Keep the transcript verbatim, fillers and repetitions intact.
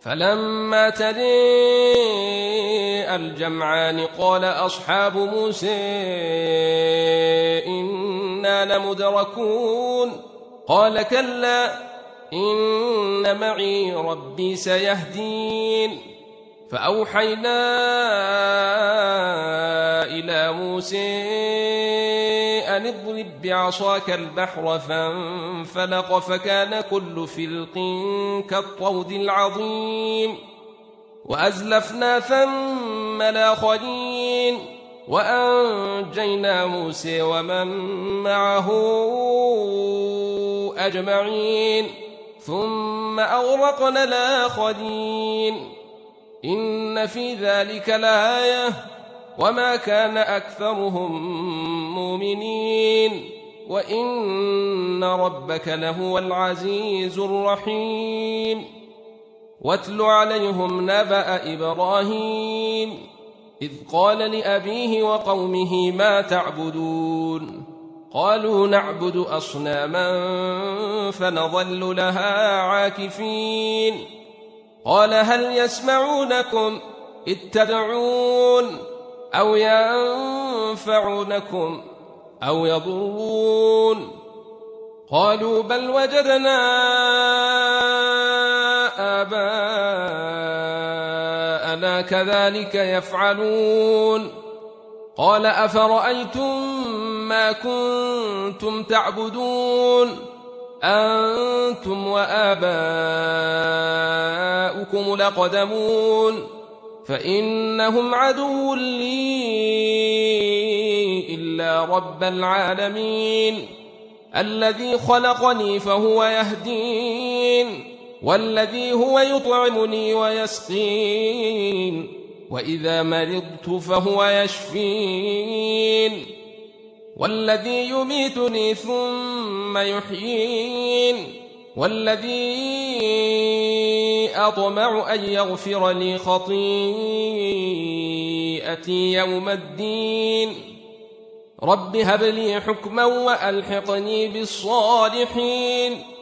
فلما تريءى الجمعان قال أصحاب موسى إنا لمدركون قال كلا إن معي ربي سيهدين فأوحينا إلى موسى أن اضرب بعصاك البحر فانفلق فكان كل فرق كالطود العظيم وأزلفنا ثم الآخرين وأنجينا موسى ومن معه أجمعين ثم أغرقنا الآخرين إن في ذلك لآية وما كان أكثرهم مؤمنين وإن ربك لهو العزيز الرحيم واتل عليهم نبأ إبراهيم إذ قال لأبيه وقومه ما تعبدون قالوا نعبد أصناما فنظل لها عاكفين قال هل يسمعونكم إذ تدعون أو ينفعونكم أو يضرون قالوا بل وجدنا آباءنا كذلك يفعلون قال أفرأيتم ما كنتم تعبدون أنتم وآباؤكم الأقدمون فإنهم عدو لي إلا رب العالمين الذي خلقني فهو يهدين والذي هو يطعمني ويسقين وإذا مرضت فهو يشفين والذي يميتني ثم يحيين والذي أطمع أن يغفر لي خطيئتي يوم الدين رب هب لي حكما وألحقني بالصالحين